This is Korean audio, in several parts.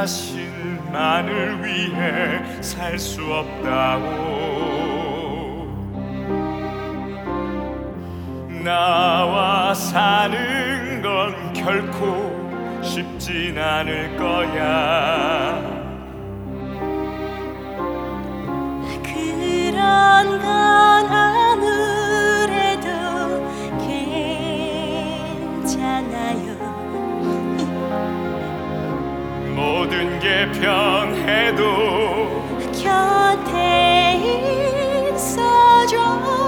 자신만을 위해 살 수 없다고. 나와 사는 건 결코 쉽진 않을 거야. 그런 건 아무래도 괜찮아요. 모든 게 변해도 곁에 있어줘.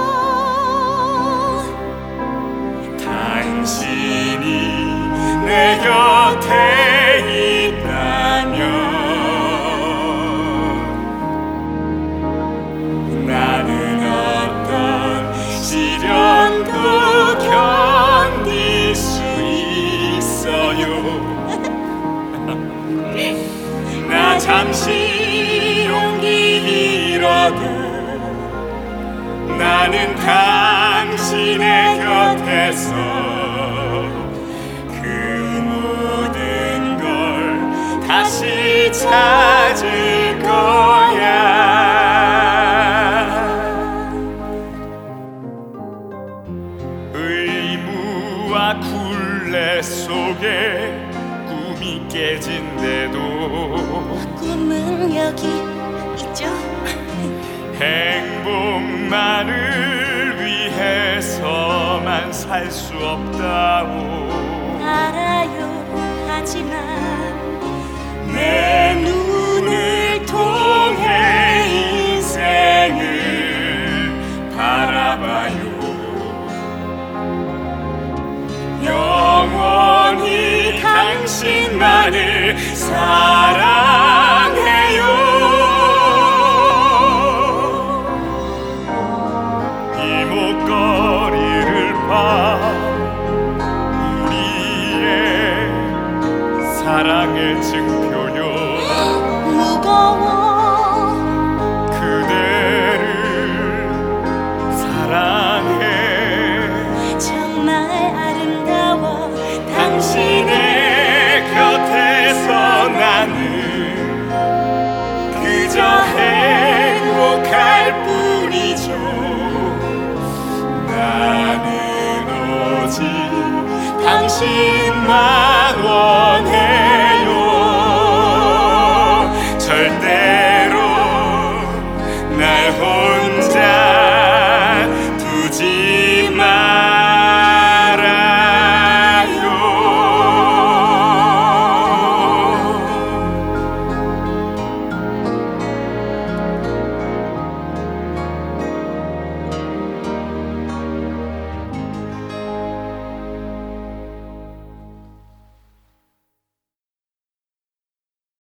당신이 내 곁에 있다면 나는 어떤 시련도 견딜 수 있어요. 나 잠시 용기 잃어도 나는 당신의 곁에서 그 모든 걸 다시 찾을 거야. 의무와 굴레 속에 꿈이 깨진데도 꿈은 여기 있죠. 행복만을 위해서만 살 수 없다고 알아요. 하지만 내 눈을 통해 인생을 바라봐요. 영원히 당신만을 사랑해요. 이 목걸이를 봐, 우리의 사랑의 증표요. 무거워. 그대를 사랑해. 정말 아름다워. 당신의 곁에서 나는 그저 행복할 뿐이죠. 나는 오직 당신만 원해요. 절대